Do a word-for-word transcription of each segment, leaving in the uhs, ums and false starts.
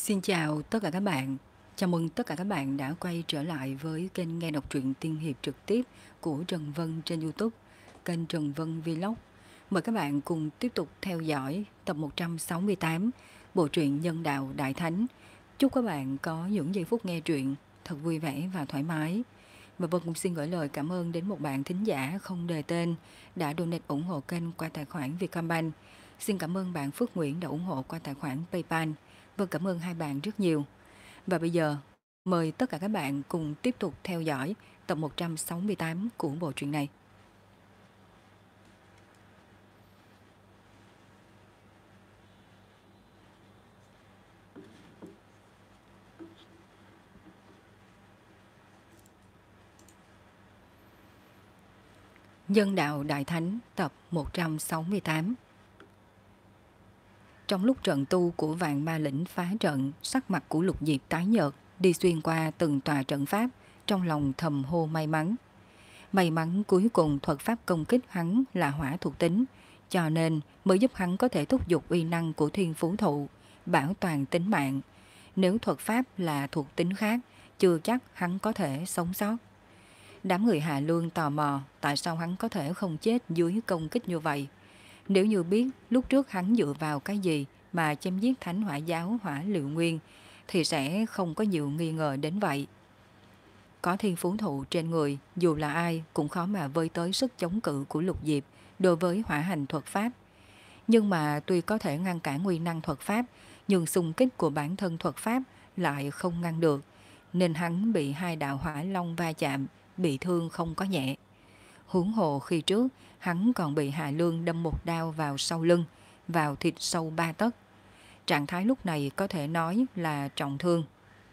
Xin chào tất cả các bạn. Chào mừng tất cả các bạn đã quay trở lại với kênh nghe đọc truyện tiên hiệp trực tiếp của Trần Vân trên YouTube, kênh Trần Vân Vlog. Mời các bạn cùng tiếp tục theo dõi tập một trăm sáu mươi tám bộ truyện Nhân Đạo Đại Thánh. Chúc các bạn có những giây phút nghe truyện thật vui vẻ và thoải mái. Và Vân cũng xin gửi lời cảm ơn đến một bạn thính giả không đề tên đã donate ủng hộ kênh qua tài khoản Vietcombank. Xin cảm ơn bạn Phước Nguyễn đã ủng hộ qua tài khoản PayPal. Vâng, cảm ơn hai bạn rất nhiều. Và bây giờ, mời tất cả các bạn cùng tiếp tục theo dõi tập một trăm sáu mươi tám của bộ truyện này. Nhân Đạo Đại Thánh tập một trăm sáu mươi tám. Trong lúc trận tu của vạn ma lĩnh phá trận, sắc mặt của Lục Diệp tái nhợt, đi xuyên qua từng tòa trận pháp, trong lòng thầm hô may mắn. May mắn cuối cùng thuật pháp công kích hắn là hỏa thuộc tính, cho nên mới giúp hắn có thể thúc giục uy năng của thiên phú thụ, bảo toàn tính mạng. Nếu thuật pháp là thuộc tính khác, chưa chắc hắn có thể sống sót. Đám người Hà Lương tò mò tại sao hắn có thể không chết dưới công kích như vậy. Nếu như biết lúc trước hắn dựa vào cái gì mà chém giết Thánh Hỏa Giáo Hỏa Liệu Nguyên thì sẽ không có nhiều nghi ngờ đến vậy. Có thiên phú thụ trên người, dù là ai cũng khó mà vơi tới sức chống cự của Lục Diệp đối với hỏa hành thuật pháp. Nhưng mà tuy có thể ngăn cản nguy năng thuật pháp, nhưng xung kích của bản thân thuật pháp lại không ngăn được, nên hắn bị hai đạo hỏa long va chạm, bị thương không có nhẹ. Huống hồ khi trước, hắn còn bị Hà Lương đâm một đao vào sau lưng, vào thịt sâu ba tấc. Trạng thái lúc này có thể nói là trọng thương.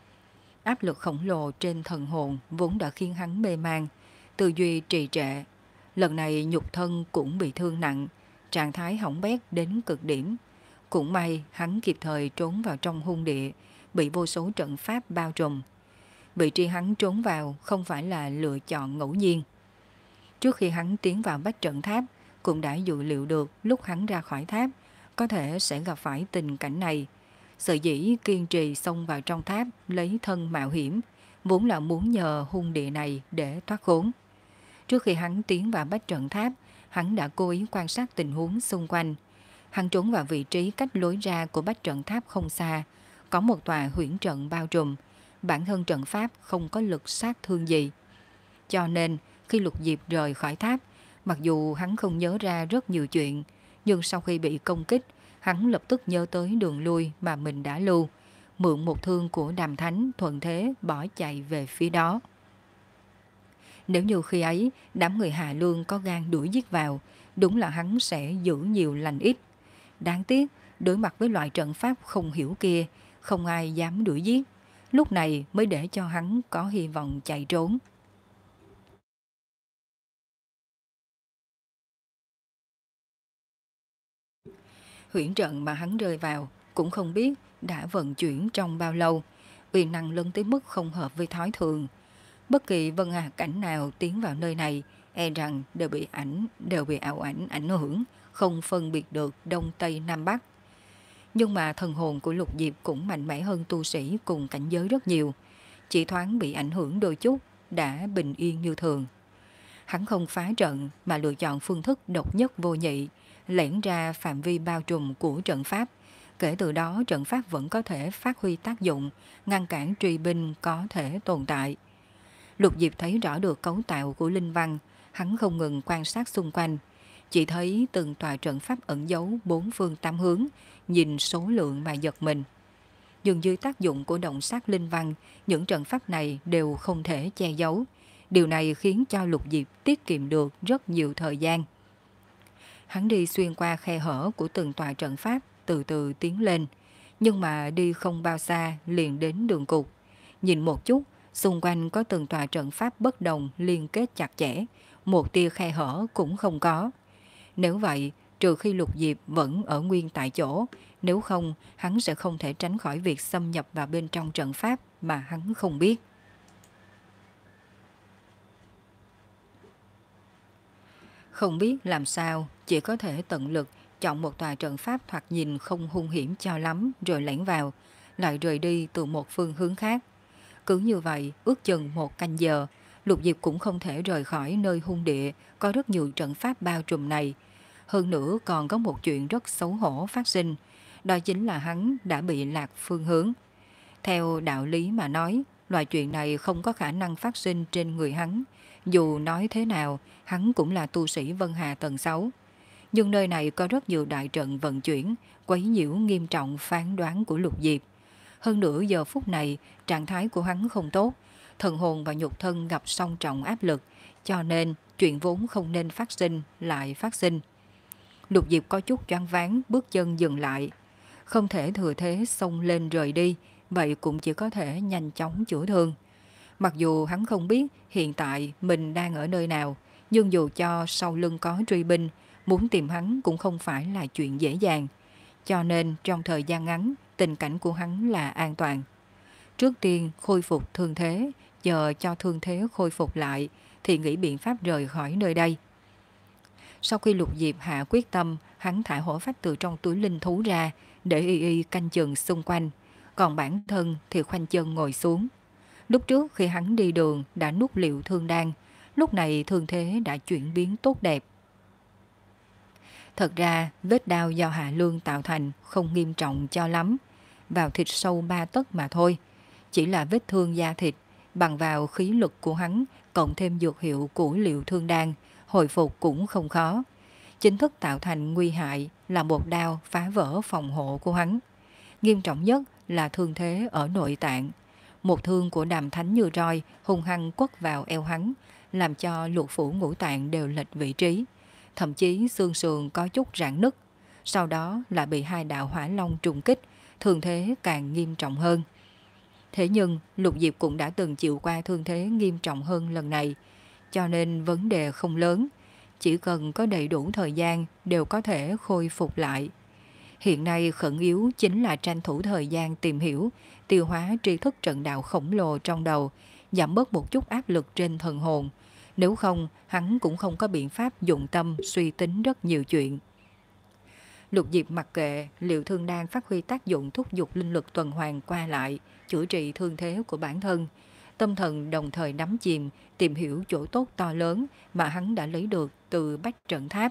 Áp lực khổng lồ trên thần hồn vốn đã khiến hắn mê man, tư duy trì trệ. Lần này nhục thân cũng bị thương nặng, trạng thái hỏng bét đến cực điểm. Cũng may hắn kịp thời trốn vào trong hung địa, bị vô số trận pháp bao trùm. Vị trí hắn trốn vào không phải là lựa chọn ngẫu nhiên. Trước khi hắn tiến vào bách trận tháp, cũng đã dự liệu được lúc hắn ra khỏi tháp có thể sẽ gặp phải tình cảnh này. Sở dĩ kiên trì xông vào trong tháp lấy thân mạo hiểm, vốn là muốn nhờ hung địa này để thoát khốn. Trước khi hắn tiến vào bách trận tháp, hắn đã cố ý quan sát tình huống xung quanh. Hắn trốn vào vị trí cách lối ra của bách trận tháp không xa, có một tòa huyễn trận bao trùm, bản thân trận pháp không có lực sát thương gì. Cho nên, khi Lục Diệp rời khỏi tháp, mặc dù hắn không nhớ ra rất nhiều chuyện, nhưng sau khi bị công kích, hắn lập tức nhớ tới đường lui mà mình đã lưu, mượn một thương của Đàm Thánh thuận thế bỏ chạy về phía đó. Nếu như khi ấy, đám người Hà Lương có gan đuổi giết vào, đúng là hắn sẽ giữ nhiều lành ít. Đáng tiếc, đối mặt với loại trận pháp không hiểu kia, không ai dám đuổi giết. Lúc này mới để cho hắn có hy vọng chạy trốn. Huyễn trận mà hắn rơi vào cũng không biết đã vận chuyển trong bao lâu, uy năng lớn tới mức không hợp với thói thường. Bất kỳ vân hà cảnh nào tiến vào nơi này, e rằng đều bị ảnh đều bị ảo ảnh ảnh hưởng, không phân biệt được đông tây nam bắc. Nhưng mà thần hồn của Lục Diệp cũng mạnh mẽ hơn tu sĩ cùng cảnh giới rất nhiều, chỉ thoáng bị ảnh hưởng đôi chút đã bình yên như thường. Hắn không phá trận mà lựa chọn phương thức độc nhất vô nhị, lẻn ra phạm vi bao trùm của trận pháp. Kể từ đó trận pháp vẫn có thể phát huy tác dụng, ngăn cản truy binh có thể tồn tại. Lục Diệp thấy rõ được cấu tạo của linh văn, hắn không ngừng quan sát xung quanh. Chỉ thấy từng tòa trận pháp ẩn giấu bốn phương tám hướng, nhìn số lượng mà giật mình. Nhưng dưới tác dụng của động sát linh văn, những trận pháp này đều không thể che giấu. Điều này khiến cho Lục Diệp tiết kiệm được rất nhiều thời gian. Hắn đi xuyên qua khe hở của từng tòa trận pháp, từ từ tiến lên. Nhưng mà đi không bao xa liền đến đường cục. Nhìn một chút, xung quanh có từng tòa trận pháp bất đồng liên kết chặt chẽ, một tia khe hở cũng không có. Nếu vậy, trừ khi Lục Diệp vẫn ở nguyên tại chỗ, nếu không hắn sẽ không thể tránh khỏi việc xâm nhập vào bên trong trận pháp mà hắn không biết. Không biết làm sao, chỉ có thể tận lực chọn một tòa trận pháp thoạt nhìn không hung hiểm cho lắm rồi lẻn vào. lại rời đi từ một phương hướng khác. Cứ như vậy, ước chừng một canh giờ, Lục Diệp cũng không thể rời khỏi nơi hung địa có rất nhiều trận pháp bao trùm này. Hơn nữa còn có một chuyện rất xấu hổ phát sinh, đó chính là hắn đã bị lạc phương hướng. Theo đạo lý mà nói, loại chuyện này không có khả năng phát sinh trên người hắn. Dù nói thế nào, hắn cũng là tu sĩ Vân Hà tầng sáu. Nhưng nơi này có rất nhiều đại trận vận chuyển, quấy nhiễu nghiêm trọng phán đoán của Lục Diệp. Hơn nữa giờ phút này, trạng thái của hắn không tốt, thần hồn và nhục thân gặp song trọng áp lực, cho nên chuyện vốn không nên phát sinh lại phát sinh. Lục Diệp có chút choáng váng, bước chân dừng lại. Không thể thừa thế xông lên rời đi, vậy cũng chỉ có thể nhanh chóng chữa thương. Mặc dù hắn không biết hiện tại mình đang ở nơi nào, nhưng dù cho sau lưng có truy binh, muốn tìm hắn cũng không phải là chuyện dễ dàng. Cho nên trong thời gian ngắn, tình cảnh của hắn là an toàn. Trước tiên khôi phục thương thế, chờ cho thương thế khôi phục lại thì nghĩ biện pháp rời khỏi nơi đây. Sau khi Lục Diệp hạ quyết tâm, hắn thả hổ phách từ trong túi linh thú ra để y y canh chừng xung quanh, còn bản thân thì khoanh chân ngồi xuống. Lúc trước khi hắn đi đường đã nuốt liệu thương đan, lúc này thương thế đã chuyển biến tốt đẹp. Thật ra vết đao do Hạ Lương tạo thành không nghiêm trọng cho lắm, vào thịt sâu ba tấc mà thôi. Chỉ là vết thương da thịt, bằng vào khí lực của hắn cộng thêm dược hiệu của liệu thương đan, hồi phục cũng không khó. Chính thức tạo thành nguy hại là một đao phá vỡ phòng hộ của hắn. Nghiêm trọng nhất là thương thế ở nội tạng. Một thương của Đàm Thánh Như Roi hung hăng quất vào eo hắn, làm cho lục phủ ngũ tạng đều lệch vị trí. Thậm chí xương sườn có chút rạn nứt. Sau đó là bị hai đạo hỏa long trùng kích, thương thế càng nghiêm trọng hơn. Thế nhưng Lục Diệp cũng đã từng chịu qua thương thế nghiêm trọng hơn lần này, cho nên vấn đề không lớn. Chỉ cần có đầy đủ thời gian đều có thể khôi phục lại. Hiện nay khẩn yếu chính là tranh thủ thời gian tìm hiểu, tiêu hóa tri thức trận đạo khổng lồ trong đầu, giảm bớt một chút áp lực trên thần hồn. Nếu không, hắn cũng không có biện pháp dụng tâm suy tính rất nhiều chuyện. Lục Diệp mặc kệ liệu thương đan phát huy tác dụng thúc giục linh lực tuần hoàn qua lại, chữa trị thương thế của bản thân. Tâm thần đồng thời đắm chìm, tìm hiểu chỗ tốt to lớn mà hắn đã lấy được từ Bách Trận Tháp.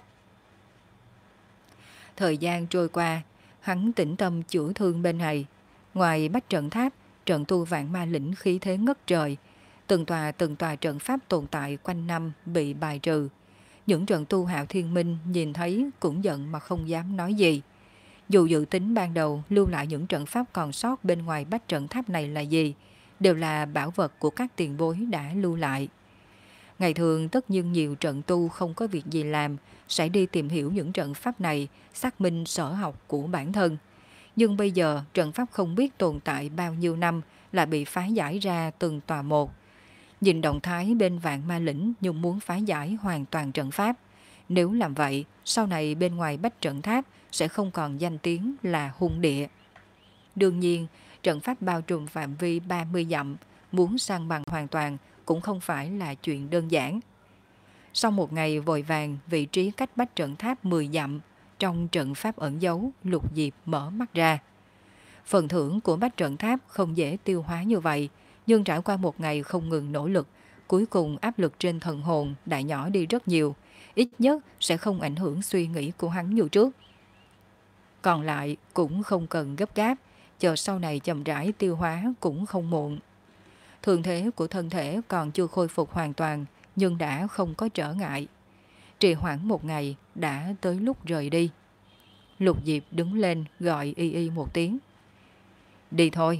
Thời gian trôi qua, hắn tĩnh tâm chữa thương bên này. Ngoài Bách Trận Tháp, trận tu Vạn Ma Lĩnh khí thế ngất trời. Từng tòa từng tòa trận pháp tồn tại quanh năm bị bài trừ. Những trận tu Hạo Thiên Minh nhìn thấy cũng giận mà không dám nói gì. Dù dự tính ban đầu lưu lại những trận pháp còn sót bên ngoài Bách Trận Tháp này là gì, đều là bảo vật của các tiền bối đã lưu lại. Ngày thường tất nhiên nhiều trận tu không có việc gì làm, sẽ đi tìm hiểu những trận pháp này, xác minh sở học của bản thân. Nhưng bây giờ trận pháp không biết tồn tại bao nhiêu năm là bị phá giải ra từng tòa một. Nhìn động thái bên Vạn Ma Lĩnh nhưng muốn phá giải hoàn toàn trận pháp. Nếu làm vậy, sau này bên ngoài Bách Trận Tháp sẽ không còn danh tiếng là hung địa. Đương nhiên, trận pháp bao trùm phạm vi ba mươi dặm, muốn san bằng hoàn toàn cũng không phải là chuyện đơn giản. Sau một ngày vội vàng vị trí cách Bách Trận Tháp mười dặm, trong trận pháp ẩn giấu, Lục Diệp mở mắt ra. Phần thưởng của Bách Trận Tháp không dễ tiêu hóa như vậy, nhưng trải qua một ngày không ngừng nỗ lực, cuối cùng áp lực trên thần hồn đã nhỏ đi rất nhiều, ít nhất sẽ không ảnh hưởng suy nghĩ của hắn như trước. Còn lại cũng không cần gấp gáp, chờ sau này chậm rãi tiêu hóa cũng không muộn. Thương thế của thân thể còn chưa khôi phục hoàn toàn, nhưng đã không có trở ngại. Trì hoãn một ngày đã tới lúc rời đi. Lục Diệp đứng lên gọi Y Y một tiếng. Đi thôi.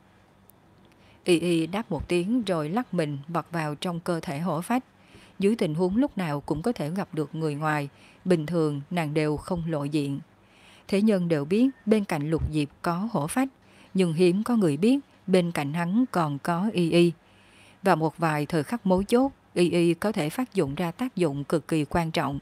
Y Y đáp một tiếng rồi lắc mình vọt vào trong cơ thể hổ phách. Dưới tình huống lúc nào cũng có thể gặp được người ngoài, bình thường nàng đều không lộ diện. Thế nhân đều biết bên cạnh Lục Diệp có hổ phách, nhưng hiếm có người biết bên cạnh hắn còn có Y Y. Và một vài thời khắc mấu chốt, Y Y có thể phát dụng ra tác dụng cực kỳ quan trọng.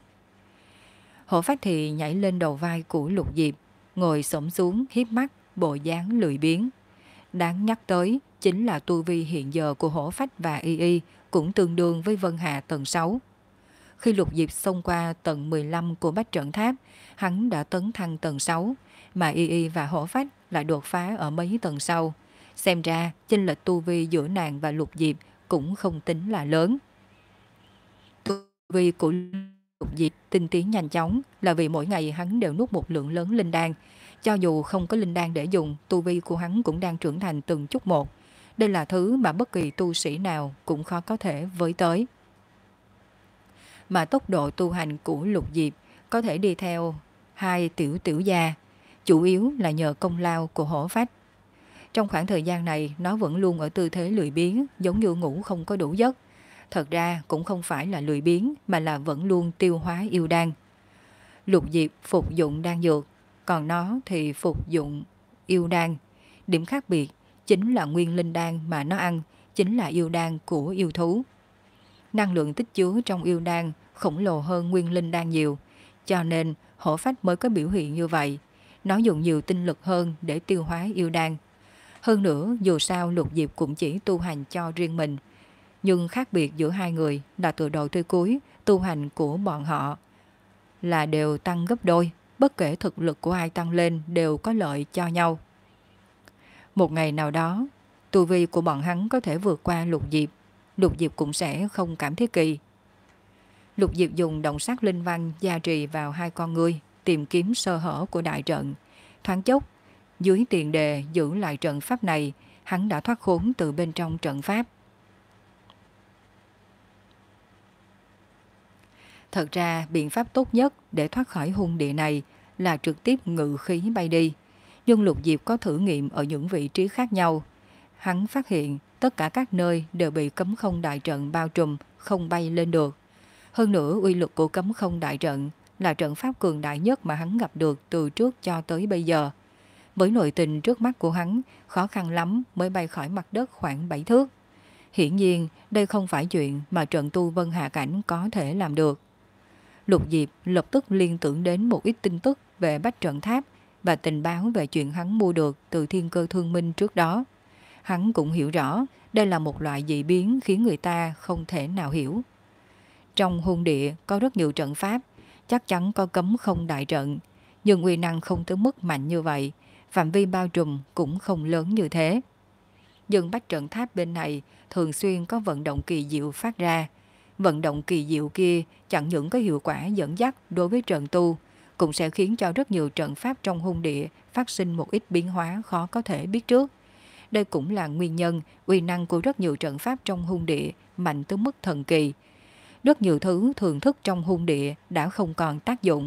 Hổ phách thì nhảy lên đầu vai của Lục Diệp, ngồi xổm xuống hiếp mắt, bộ dáng lười biếng. Đáng nhắc tới chính là tu vi hiện giờ của hổ phách và Y Y cũng tương đương với Vân Hà tầng sáu. Khi Lục Diệp xông qua tầng mười lăm của Bách Trận Tháp, hắn đã tấn thăng tầng sáu, mà Y Y và hổ phách lại đột phá ở mấy tầng sau. Xem ra, chênh lệch tu vi giữa nàng và Lục Diệp cũng không tính là lớn. Tu vi của Lục Diệp tinh tiến nhanh chóng là vì mỗi ngày hắn đều nuốt một lượng lớn linh đan. Cho dù không có linh đan để dùng, tu vi của hắn cũng đang trưởng thành từng chút một. Đây là thứ mà bất kỳ tu sĩ nào cũng khó có thể với tới. Mà tốc độ tu hành của Lục Diệp có thể đi theo hai tiểu tiểu gia, chủ yếu là nhờ công lao của hổ phách. Trong khoảng thời gian này, nó vẫn luôn ở tư thế lười biếng, giống như ngủ không có đủ giấc. Thật ra cũng không phải là lười biếng, mà là vẫn luôn tiêu hóa yêu đan. Lục Diệp phục dụng đan dược, còn nó thì phục dụng yêu đan. Điểm khác biệt chính là nguyên linh đan mà nó ăn, chính là yêu đan của yêu thú. Năng lượng tích chứa trong yêu đan khổng lồ hơn nguyên linh đan nhiều, cho nên hổ phách mới có biểu hiện như vậy. Nó dùng nhiều tinh lực hơn để tiêu hóa yêu đan. Hơn nữa, dù sao Lục Diệp cũng chỉ tu hành cho riêng mình. Nhưng khác biệt giữa hai người là từ đầu tới cuối, tu hành của bọn họ là đều tăng gấp đôi. Bất kể thực lực của ai tăng lên đều có lợi cho nhau. Một ngày nào đó, tu vi của bọn hắn có thể vượt qua Lục Diệp. Lục Diệp cũng sẽ không cảm thấy kỳ. Lục Diệp dùng động sát linh văn gia trì vào hai con ngươi, tìm kiếm sơ hở của đại trận. Thoáng chốc, dưới tiền đề giữ lại trận pháp này, hắn đã thoát khốn từ bên trong trận pháp. Thật ra, biện pháp tốt nhất để thoát khỏi hung địa này là trực tiếp ngự khí bay đi. Nhưng Lục Diệp có thử nghiệm ở những vị trí khác nhau. Hắn phát hiện tất cả các nơi đều bị cấm không đại trận bao trùm, không bay lên được. Hơn nữa, uy lực của cấm không đại trận là trận pháp cường đại nhất mà hắn gặp được từ trước cho tới bây giờ. Với nội tình trước mắt của hắn, khó khăn lắm mới bay khỏi mặt đất khoảng bảy thước. Hiển nhiên, đây không phải chuyện mà trận tu Vân Hạ Cảnh có thể làm được. Lục Diệp lập tức liên tưởng đến một ít tin tức về Bách Trận Tháp và tình báo về chuyện hắn mua được từ Thiên Cơ Thương Minh trước đó. Hắn cũng hiểu rõ đây là một loại dị biến khiến người ta không thể nào hiểu. Trong hung địa có rất nhiều trận pháp, chắc chắn có cấm không đại trận, nhưng uy năng không tới mức mạnh như vậy, phạm vi bao trùm cũng không lớn như thế. Nhưng Bách Trận Tháp bên này thường xuyên có vận động kỳ diệu phát ra. Vận động kỳ diệu kia chẳng những có hiệu quả dẫn dắt đối với trận tu, cũng sẽ khiến cho rất nhiều trận pháp trong hung địa phát sinh một ít biến hóa khó có thể biết trước. Đây cũng là nguyên nhân uy năng của rất nhiều trận pháp trong hung địa mạnh tới mức thần kỳ. Rất nhiều thứ thường thức trong hung địa đã không còn tác dụng.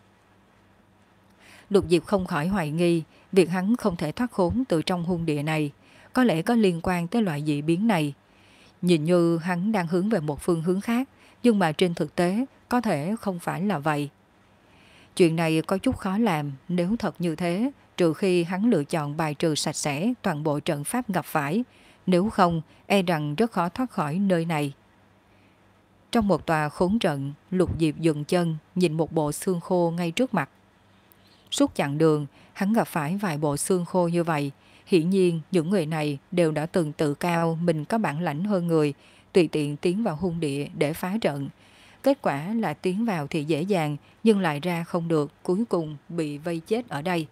Lục Diệp không khỏi hoài nghi việc hắn không thể thoát khốn từ trong hung địa này có lẽ có liên quan tới loại dị biến này. Nhìn như hắn đang hướng về một phương hướng khác, nhưng mà trên thực tế có thể không phải là vậy. Chuyện này có chút khó làm, nếu thật như thế, trừ khi hắn lựa chọn bài trừ sạch sẽ toàn bộ trận pháp gặp phải, nếu không, e rằng rất khó thoát khỏi nơi này. Trong một tòa khốn trận, Lục Diệp dừng chân, nhìn một bộ xương khô ngay trước mặt. Suốt chặng đường, hắn gặp phải vài bộ xương khô như vậy. Hiển nhiên, những người này đều đã từng tự cao mình có bản lãnh hơn người, tùy tiện tiến vào hung địa để phá trận. Kết quả là tiến vào thì dễ dàng, nhưng lại ra không được, cuối cùng bị vây chết ở đây.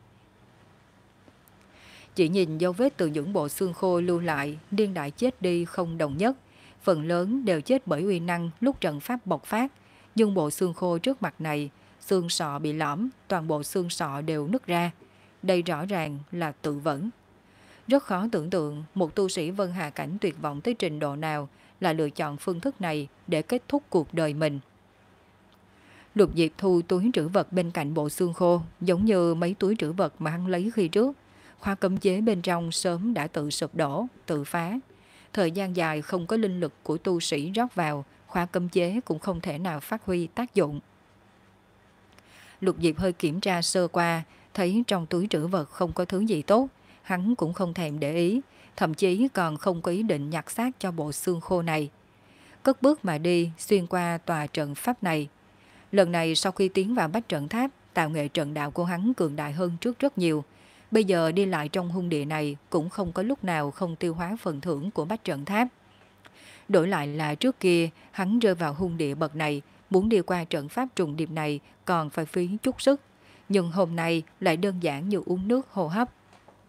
Chỉ nhìn dấu vết từ những bộ xương khô lưu lại, niên đại chết đi không đồng nhất. Phần lớn đều chết bởi uy năng lúc trận pháp bộc phát, nhưng bộ xương khô trước mặt này, xương sọ bị lõm, toàn bộ xương sọ đều nứt ra. Đây rõ ràng là tự vẫn. Rất khó tưởng tượng một tu sĩ Vân Hà Cảnh tuyệt vọng tới trình độ nào là lựa chọn phương thức này để kết thúc cuộc đời mình. Lục Diệp thu túi trữ vật bên cạnh bộ xương khô, giống như mấy túi trữ vật mà hắn lấy khi trước. Khóa cấm chế bên trong sớm đã tự sụp đổ, tự phá. Thời gian dài không có linh lực của tu sĩ rót vào, khóa cấm chế cũng không thể nào phát huy tác dụng. Lục Diệp hơi kiểm tra sơ qua, thấy trong túi trữ vật không có thứ gì tốt. Hắn cũng không thèm để ý, thậm chí còn không có ý định nhặt xác cho bộ xương khô này. Cất bước mà đi xuyên qua tòa trận pháp này. Lần này sau khi tiến vào Bách Trận Tháp, tạo nghệ trận đạo của hắn cường đại hơn trước rất nhiều. Bây giờ đi lại trong hung địa này cũng không có lúc nào không tiêu hóa phần thưởng của Bách Trận Tháp. Đổi lại là trước kia, hắn rơi vào hung địa bậc này, muốn đi qua trận pháp trùng điệp này còn phải phí chút sức. Nhưng hôm nay lại đơn giản như uống nước hô hấp.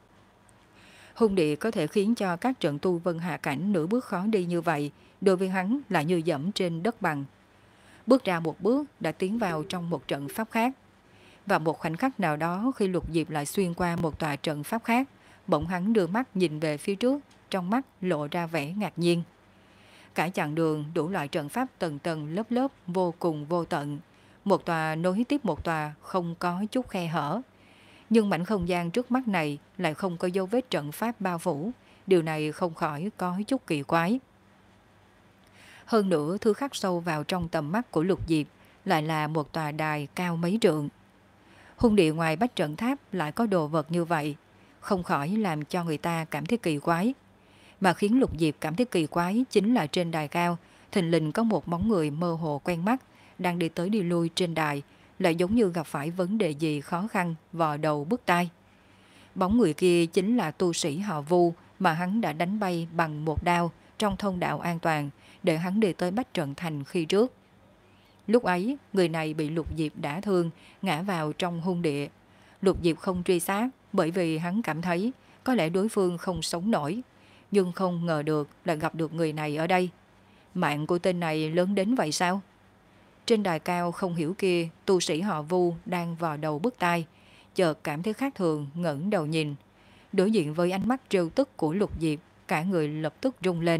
Hung địa có thể khiến cho các trận tu vân hạ cảnh nửa bước khó đi như vậy, đối với hắn là như dẫm trên đất bằng. Bước ra một bước đã tiến vào trong một trận pháp khác. Và một khoảnh khắc nào đó khi Lục Diệp lại xuyên qua một tòa trận pháp khác, bỗng hắn đưa mắt nhìn về phía trước, trong mắt lộ ra vẻ ngạc nhiên. Cả chặng đường đủ loại trận pháp tầng tầng lớp lớp vô cùng vô tận, một tòa nối tiếp một tòa không có chút khe hở. Nhưng mảnh không gian trước mắt này lại không có dấu vết trận pháp bao phủ, điều này không khỏi có chút kỳ quái. Hơn nữa, thứ khắc sâu vào trong tầm mắt của Lục Diệp lại là một tòa đài cao mấy trượng. Hung địa ngoài bách trận tháp lại có đồ vật như vậy, không khỏi làm cho người ta cảm thấy kỳ quái. Mà khiến Lục Diệp cảm thấy kỳ quái chính là trên đài cao, thình lình có một bóng người mơ hồ quen mắt, đang đi tới đi lui trên đài, lại giống như gặp phải vấn đề gì khó khăn, vò đầu bứt tai. Bóng người kia chính là tu sĩ họ Vu mà hắn đã đánh bay bằng một đao trong thông đạo an toàn, để hắn đi tới bách trận thành khi trước. Lúc ấy, người này bị Lục Diệp đả thương, ngã vào trong hung địa. Lục Diệp không truy sát, bởi vì hắn cảm thấy có lẽ đối phương không sống nổi, nhưng không ngờ được là gặp được người này ở đây. Mạng của tên này lớn đến vậy sao? Trên đài cao không hiểu kia, tu sĩ họ Vu đang vò đầu bứt tai, chợt cảm thấy khác thường, ngẩng đầu nhìn. Đối diện với ánh mắt trêu tức của Lục Diệp, cả người lập tức rung lên.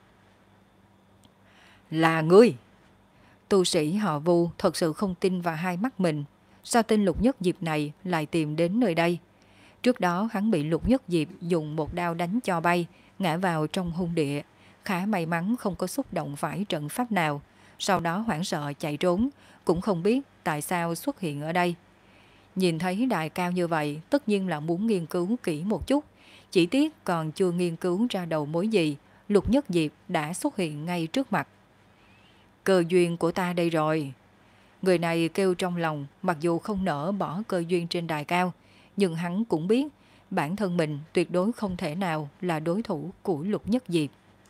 Là ngươi! Tu sĩ họ Vu thật sự không tin vào hai mắt mình. Sao tên Lục Nhất Diệp này lại tìm đến nơi đây? Trước đó hắn bị Lục Nhất Diệp dùng một đao đánh cho bay, ngã vào trong hung địa. Khá may mắn không có xúc động phải trận pháp nào. Sau đó hoảng sợ chạy trốn, cũng không biết tại sao xuất hiện ở đây. Nhìn thấy đài cao như vậy, tất nhiên là muốn nghiên cứu kỹ một chút. Chỉ tiếc còn chưa nghiên cứu ra đầu mối gì, Lục Nhất Diệp đã xuất hiện ngay trước mặt. Cơ duyên của ta đây rồi. Người này kêu trong lòng, mặc dù không nỡ bỏ cơ duyên trên đài cao, nhưng hắn cũng biết bản thân mình tuyệt đối không thể nào là đối thủ của Lục Nhất Diệp.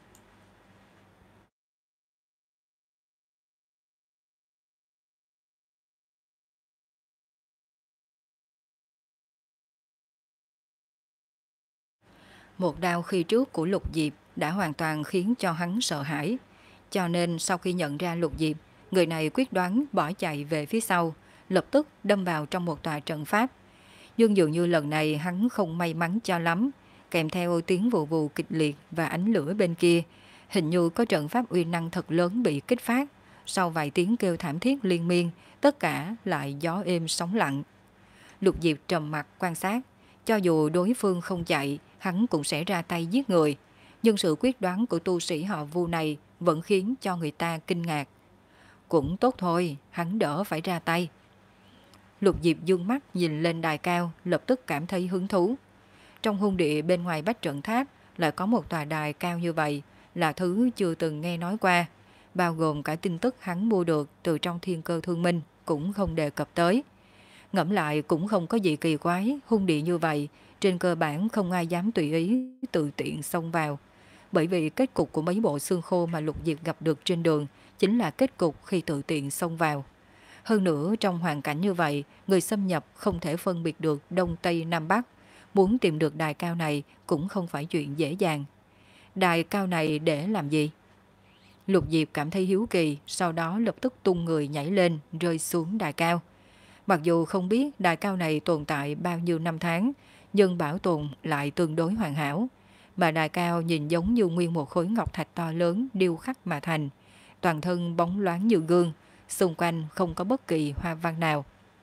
Một đao khi trước của Lục Diệp đã hoàn toàn khiến cho hắn sợ hãi. Cho nên sau khi nhận ra Lục Diệp, người này quyết đoán bỏ chạy về phía sau, lập tức đâm vào trong một tòa trận pháp. Nhưng dường như lần này hắn không may mắn cho lắm, kèm theo tiếng vù vù kịch liệt và ánh lửa bên kia, hình như có trận pháp uy năng thật lớn bị kích phát. Sau vài tiếng kêu thảm thiết liên miên, tất cả lại gió êm sóng lặng. Lục Diệp trầm mặt quan sát, cho dù đối phương không chạy, hắn cũng sẽ ra tay giết người. Nhưng sự quyết đoán của tu sĩ họ Vu này vẫn khiến cho người ta kinh ngạc. Cũng tốt thôi, hắn đỡ phải ra tay. Lục Diệp dương mắt nhìn lên đài cao, lập tức cảm thấy hứng thú. Trong hung địa bên ngoài bách trận tháp lại có một tòa đài cao như vậy, là thứ chưa từng nghe nói qua, bao gồm cả tin tức hắn mua được từ trong Thiên Cơ Thương Minh cũng không đề cập tới. Ngẫm lại cũng không có gì kỳ quái, hung địa như vậy, trên cơ bản không ai dám tùy ý tự tiện xông vào. Bởi vì kết cục của mấy bộ xương khô mà Lục Diệp gặp được trên đường chính là kết cục khi tự tiện xông vào. Hơn nữa trong hoàn cảnh như vậy, người xâm nhập không thể phân biệt được Đông Tây Nam Bắc. Muốn tìm được đài cao này cũng không phải chuyện dễ dàng. Đài cao này để làm gì? Lục Diệp cảm thấy hiếu kỳ, sau đó lập tức tung người nhảy lên, rơi xuống đài cao. Mặc dù không biết đài cao này tồn tại bao nhiêu năm tháng, nhưng bảo tồn lại tương đối hoàn hảo. Mà đài cao nhìn giống như nguyên một khối ngọc thạch to lớn điêu khắc mà thành, toàn thân bóng loáng như gương, xung quanh không có bất kỳ hoa văn nào.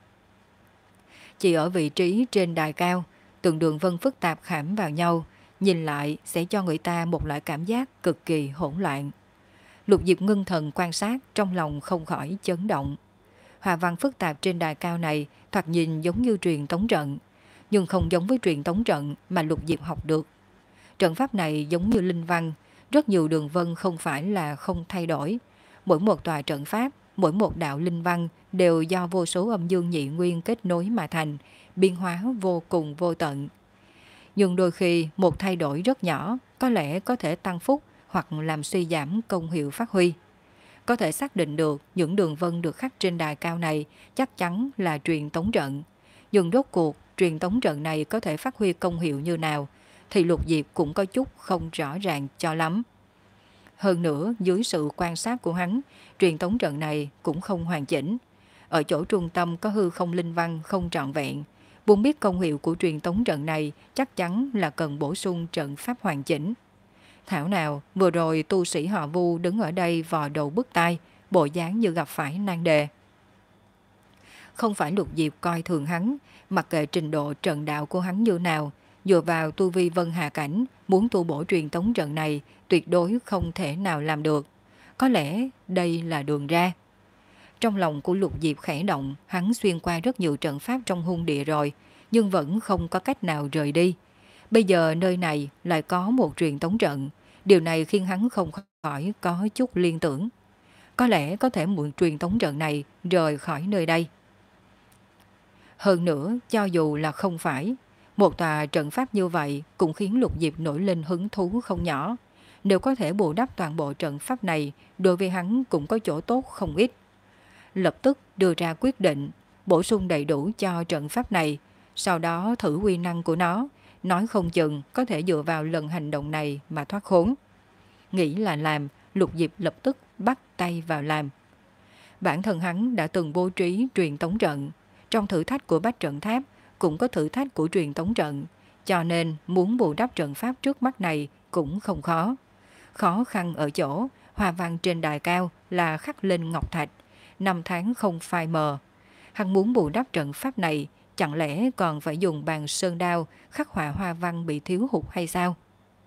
Chỉ ở vị trí trên đài cao, từng đường vân phức tạp khảm vào nhau, nhìn lại sẽ cho người ta một loại cảm giác cực kỳ hỗn loạn. Lục Diệp ngưng thần quan sát, trong lòng không khỏi chấn động. Hoa văn phức tạp trên đài cao này thoạt nhìn giống như truyền tống trận, nhưng không giống với truyền tống trận mà Lục Diệp học được. Trận pháp này giống như linh văn, rất nhiều đường vân không phải là không thay đổi. Mỗi một tòa trận pháp, mỗi một đạo linh văn đều do vô số âm dương nhị nguyên kết nối mà thành, biến hóa vô cùng vô tận. Nhưng đôi khi một thay đổi rất nhỏ có lẽ có thể tăng phúc hoặc làm suy giảm công hiệu phát huy. Có thể xác định được những đường vân được khắc trên đài cao này chắc chắn là truyền tống trận. Nhưng rốt cuộc truyền tống trận này có thể phát huy công hiệu như nào, thì Lục Diệp cũng có chút không rõ ràng cho lắm. Hơn nữa, dưới sự quan sát của hắn, truyền tống trận này cũng không hoàn chỉnh. Ở chỗ trung tâm có hư không linh văn không trọn vẹn. Muốn biết công hiệu của truyền tống trận này chắc chắn là cần bổ sung trận pháp hoàn chỉnh. Thảo nào, vừa rồi tu sĩ họ Vu đứng ở đây vò đầu bứt tai, bộ dáng như gặp phải nan đề. Không phải Lục Diệp coi thường hắn, mặc kệ trình độ trận đạo của hắn như nào, dựa vào tu vi vân hà cảnh, muốn tu bổ truyền tống trận này tuyệt đối không thể nào làm được. Có lẽ đây là đường ra. Trong lòng của Lục Diệp khẽ động, hắn xuyên qua rất nhiều trận pháp trong hung địa rồi, nhưng vẫn không có cách nào rời đi. Bây giờ nơi này lại có một truyền tống trận, điều này khiến hắn không khỏi có chút liên tưởng. Có lẽ có thể mượn truyền tống trận này rời khỏi nơi đây. Hơn nữa, cho dù là không phải, một tòa trận pháp như vậy cũng khiến Lục Diệp nổi lên hứng thú không nhỏ. Nếu có thể bù đắp toàn bộ trận pháp này, đối với hắn cũng có chỗ tốt không ít. Lập tức đưa ra quyết định, bổ sung đầy đủ cho trận pháp này, sau đó thử uy năng của nó, nói không chừng có thể dựa vào lần hành động này mà thoát khốn. Nghĩ là làm, Lục Diệp lập tức bắt tay vào làm. Bản thân hắn đã từng bố trí truyền tống trận, trong thử thách của bách trận tháp cũng có thử thách của truyền tống trận, cho nên muốn bù đắp trận pháp trước mắt này cũng không khó. Khó khăn ở chỗ, hoa văn trên đài cao là khắc lên ngọc thạch, năm tháng không phai mờ. Hắn muốn bù đắp trận pháp này, chẳng lẽ còn phải dùng bàn sơn đao khắc họa hoa văn bị thiếu hụt hay sao?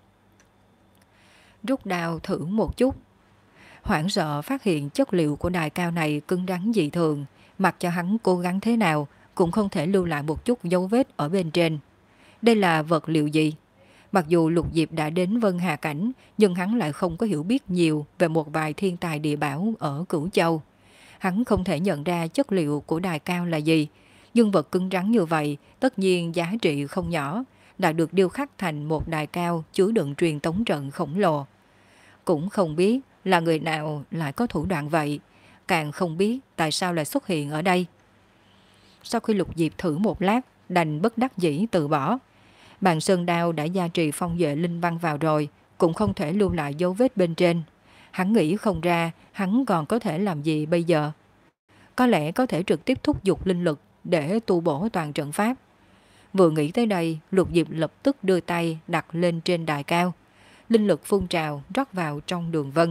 Rút đao thử một chút. Hoảng sợ phát hiện chất liệu của đài cao này cứng rắn dị thường, mặc cho hắn cố gắng thế nào cũng không thể lưu lại một chút dấu vết ở bên trên. Đây là vật liệu gì? Mặc dù Lục Diệp đã đến Vân Hà Cảnh, nhưng hắn lại không có hiểu biết nhiều về một vài thiên tài địa bảo ở Cửu Châu. Hắn không thể nhận ra chất liệu của đài cao là gì, nhưng vật cứng rắn như vậy tất nhiên giá trị không nhỏ, đã được điêu khắc thành một đài cao chứa đựng truyền tống trận khổng lồ. Cũng không biết là người nào lại có thủ đoạn vậy, càng không biết tại sao lại xuất hiện ở đây. Sau khi Lục Diệp thử một lát, đành bất đắc dĩ từ bỏ. Bàn sơn đao đã gia trì phong vệ linh văn vào rồi, cũng không thể lưu lại dấu vết bên trên. Hắn nghĩ không ra hắn còn có thể làm gì bây giờ. Có lẽ có thể trực tiếp thúc giục linh lực để tu bổ toàn trận pháp. Vừa nghĩ tới đây, Lục Diệp lập tức đưa tay đặt lên trên đài cao. Linh lực phun trào rót vào trong đường vân.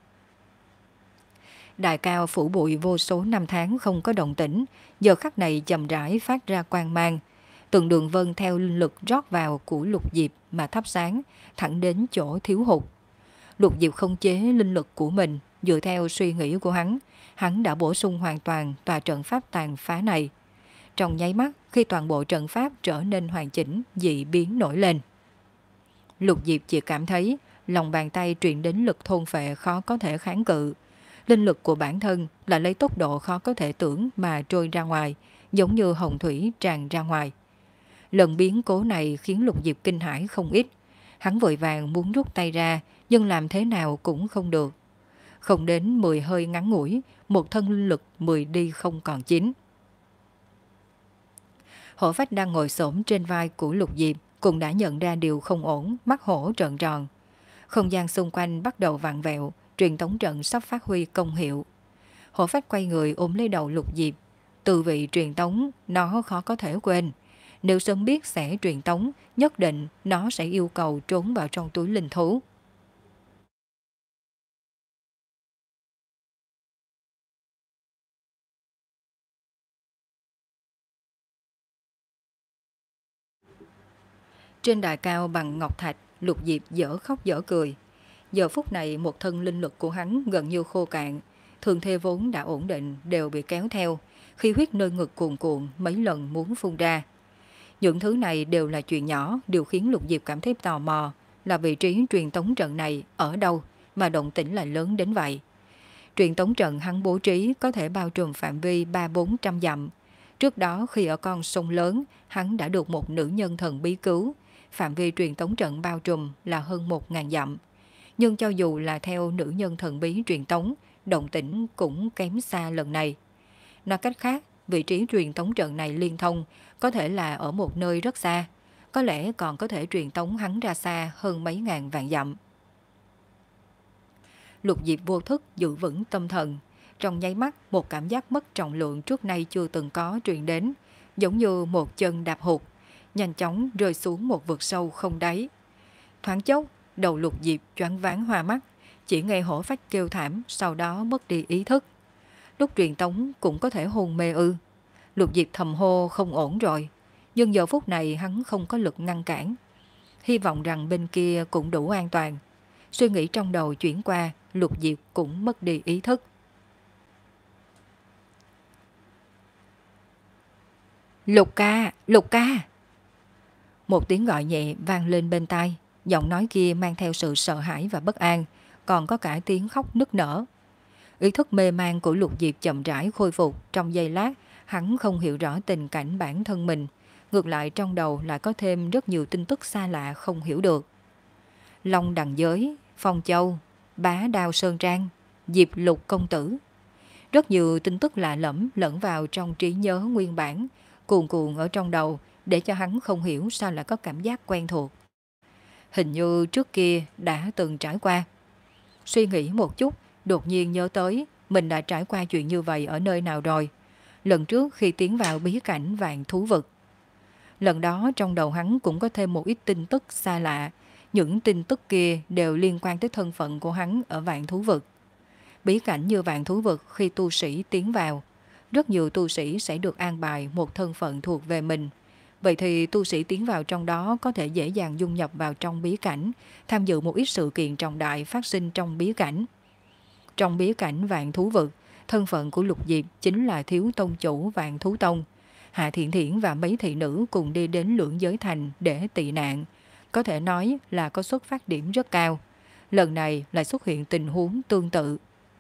Đài cao phủ bụi vô số năm tháng không có động tĩnh, giờ khắc này chậm rãi phát ra quang mang. Từng đường vân theo linh lực rót vào của Lục Diệp mà thắp sáng, thẳng đến chỗ thiếu hụt. Lục Diệp không chế linh lực của mình, dựa theo suy nghĩ của hắn, hắn đã bổ sung hoàn toàn tòa trận pháp tàn phá này. Trong nháy mắt, khi toàn bộ trận pháp trở nên hoàn chỉnh, dị biến nổi lên. Lục Diệp chỉ cảm thấy lòng bàn tay truyền đến lực thôn phệ khó có thể kháng cự. Linh lực của bản thân là lấy tốc độ khó có thể tưởng mà trôi ra ngoài, giống như hồng thủy tràn ra ngoài. Lần biến cố này khiến Lục Diệp kinh hãi không ít. Hắn vội vàng muốn rút tay ra, nhưng làm thế nào cũng không được. Không đến mười hơi ngắn ngủi, một thân linh lực mười đi không còn chín. Hổ Phách đang ngồi xổm trên vai của Lục Diệp, cũng đã nhận ra điều không ổn, mắt hổ trợn tròn. Không gian xung quanh bắt đầu vặn vẹo, truyền tống trận sắp phát huy công hiệu. Hổ Phách quay người ôm lấy đầu Lục Diệp. Từ vị truyền tống, nó khó có thể quên. Nếu sớm biết sẽ truyền tống, nhất định nó sẽ yêu cầu trốn vào trong túi linh thú. Trên đài cao bằng ngọc thạch, Lục Diệp dở khóc dở cười. Giờ phút này một thân linh lực của hắn gần như khô cạn, thường thê vốn đã ổn định đều bị kéo theo, khi huyết nơi ngực cuồn cuộn mấy lần muốn phun ra. Những thứ này đều là chuyện nhỏ, điều khiến Lục Diệp cảm thấy tò mò là vị trí truyền tống trận này ở đâu mà động tĩnh lại lớn đến vậy. Truyền tống trận hắn bố trí có thể bao trùm phạm vi ba bốn trăm dặm. Trước đó khi ở con sông lớn, hắn đã được một nữ nhân thần bí cứu, phạm vi truyền tống trận bao trùm là hơn một ngàn dặm. Nhưng cho dù là theo nữ nhân thần bí truyền tống, động tĩnh cũng kém xa lần này. Nói cách khác, vị trí truyền tống trận này liên thông có thể là ở một nơi rất xa, có lẽ còn có thể truyền tống hắn ra xa hơn mấy ngàn vạn dặm. Lục Diệp vô thức giữ vững tâm thần. Trong nháy mắt, một cảm giác mất trọng lượng trước nay chưa từng có truyền đến, giống như một chân đạp hụt, nhanh chóng rơi xuống một vực sâu không đáy. Thoáng chốc, đầu Lục Diệp choáng váng hoa mắt, chỉ nghe hổ phách kêu thảm, sau đó mất đi ý thức. Lúc truyền tống cũng có thể hôn mê ư? Lục Diệp thầm hô không ổn rồi, nhưng giờ phút này hắn không có lực ngăn cản. Hy vọng rằng bên kia cũng đủ an toàn. Suy nghĩ trong đầu chuyển qua, Lục Diệp cũng mất đi ý thức. Lục ca, Lục ca! Một tiếng gọi nhẹ vang lên bên tai, giọng nói kia mang theo sự sợ hãi và bất an, còn có cả tiếng khóc nức nở. Ý thức mê man của Lục Diệp chậm rãi khôi phục. Trong giây lát, hắn không hiểu rõ tình cảnh bản thân mình, ngược lại trong đầu lại có thêm rất nhiều tin tức xa lạ không hiểu được. Long Đằng Giới, Phong Châu, Bá Đao Sơn Trang, Diệp Lục Công Tử. Rất nhiều tin tức lạ lẫm lẫn vào trong trí nhớ nguyên bản, cuồn cuộn ở trong đầu, để cho hắn không hiểu sao lại có cảm giác quen thuộc. Hình như trước kia đã từng trải qua. Suy nghĩ một chút, đột nhiên nhớ tới mình đã trải qua chuyện như vậy ở nơi nào rồi. Lần trước khi tiến vào bí cảnh Vạn Thú Vực. Lần đó trong đầu hắn cũng có thêm một ít tin tức xa lạ. Những tin tức kia đều liên quan tới thân phận của hắn ở Vạn Thú Vực. Bí cảnh như Vạn Thú Vực, khi tu sĩ tiến vào, rất nhiều tu sĩ sẽ được an bài một thân phận thuộc về mình. Vậy thì tu sĩ tiến vào trong đó có thể dễ dàng dung nhập vào trong bí cảnh, tham dự một ít sự kiện trọng đại phát sinh trong bí cảnh. Trong bí cảnh Vạn Thú Vực, thân phận của Lục Diệp chính là thiếu tông chủ Vạn Thú Tông. Hạ Thiện Thiển và mấy thị nữ cùng đi đến Lưỡng Giới Thành để tị nạn. Có thể nói là có xuất phát điểm rất cao. Lần này lại xuất hiện tình huống tương tự.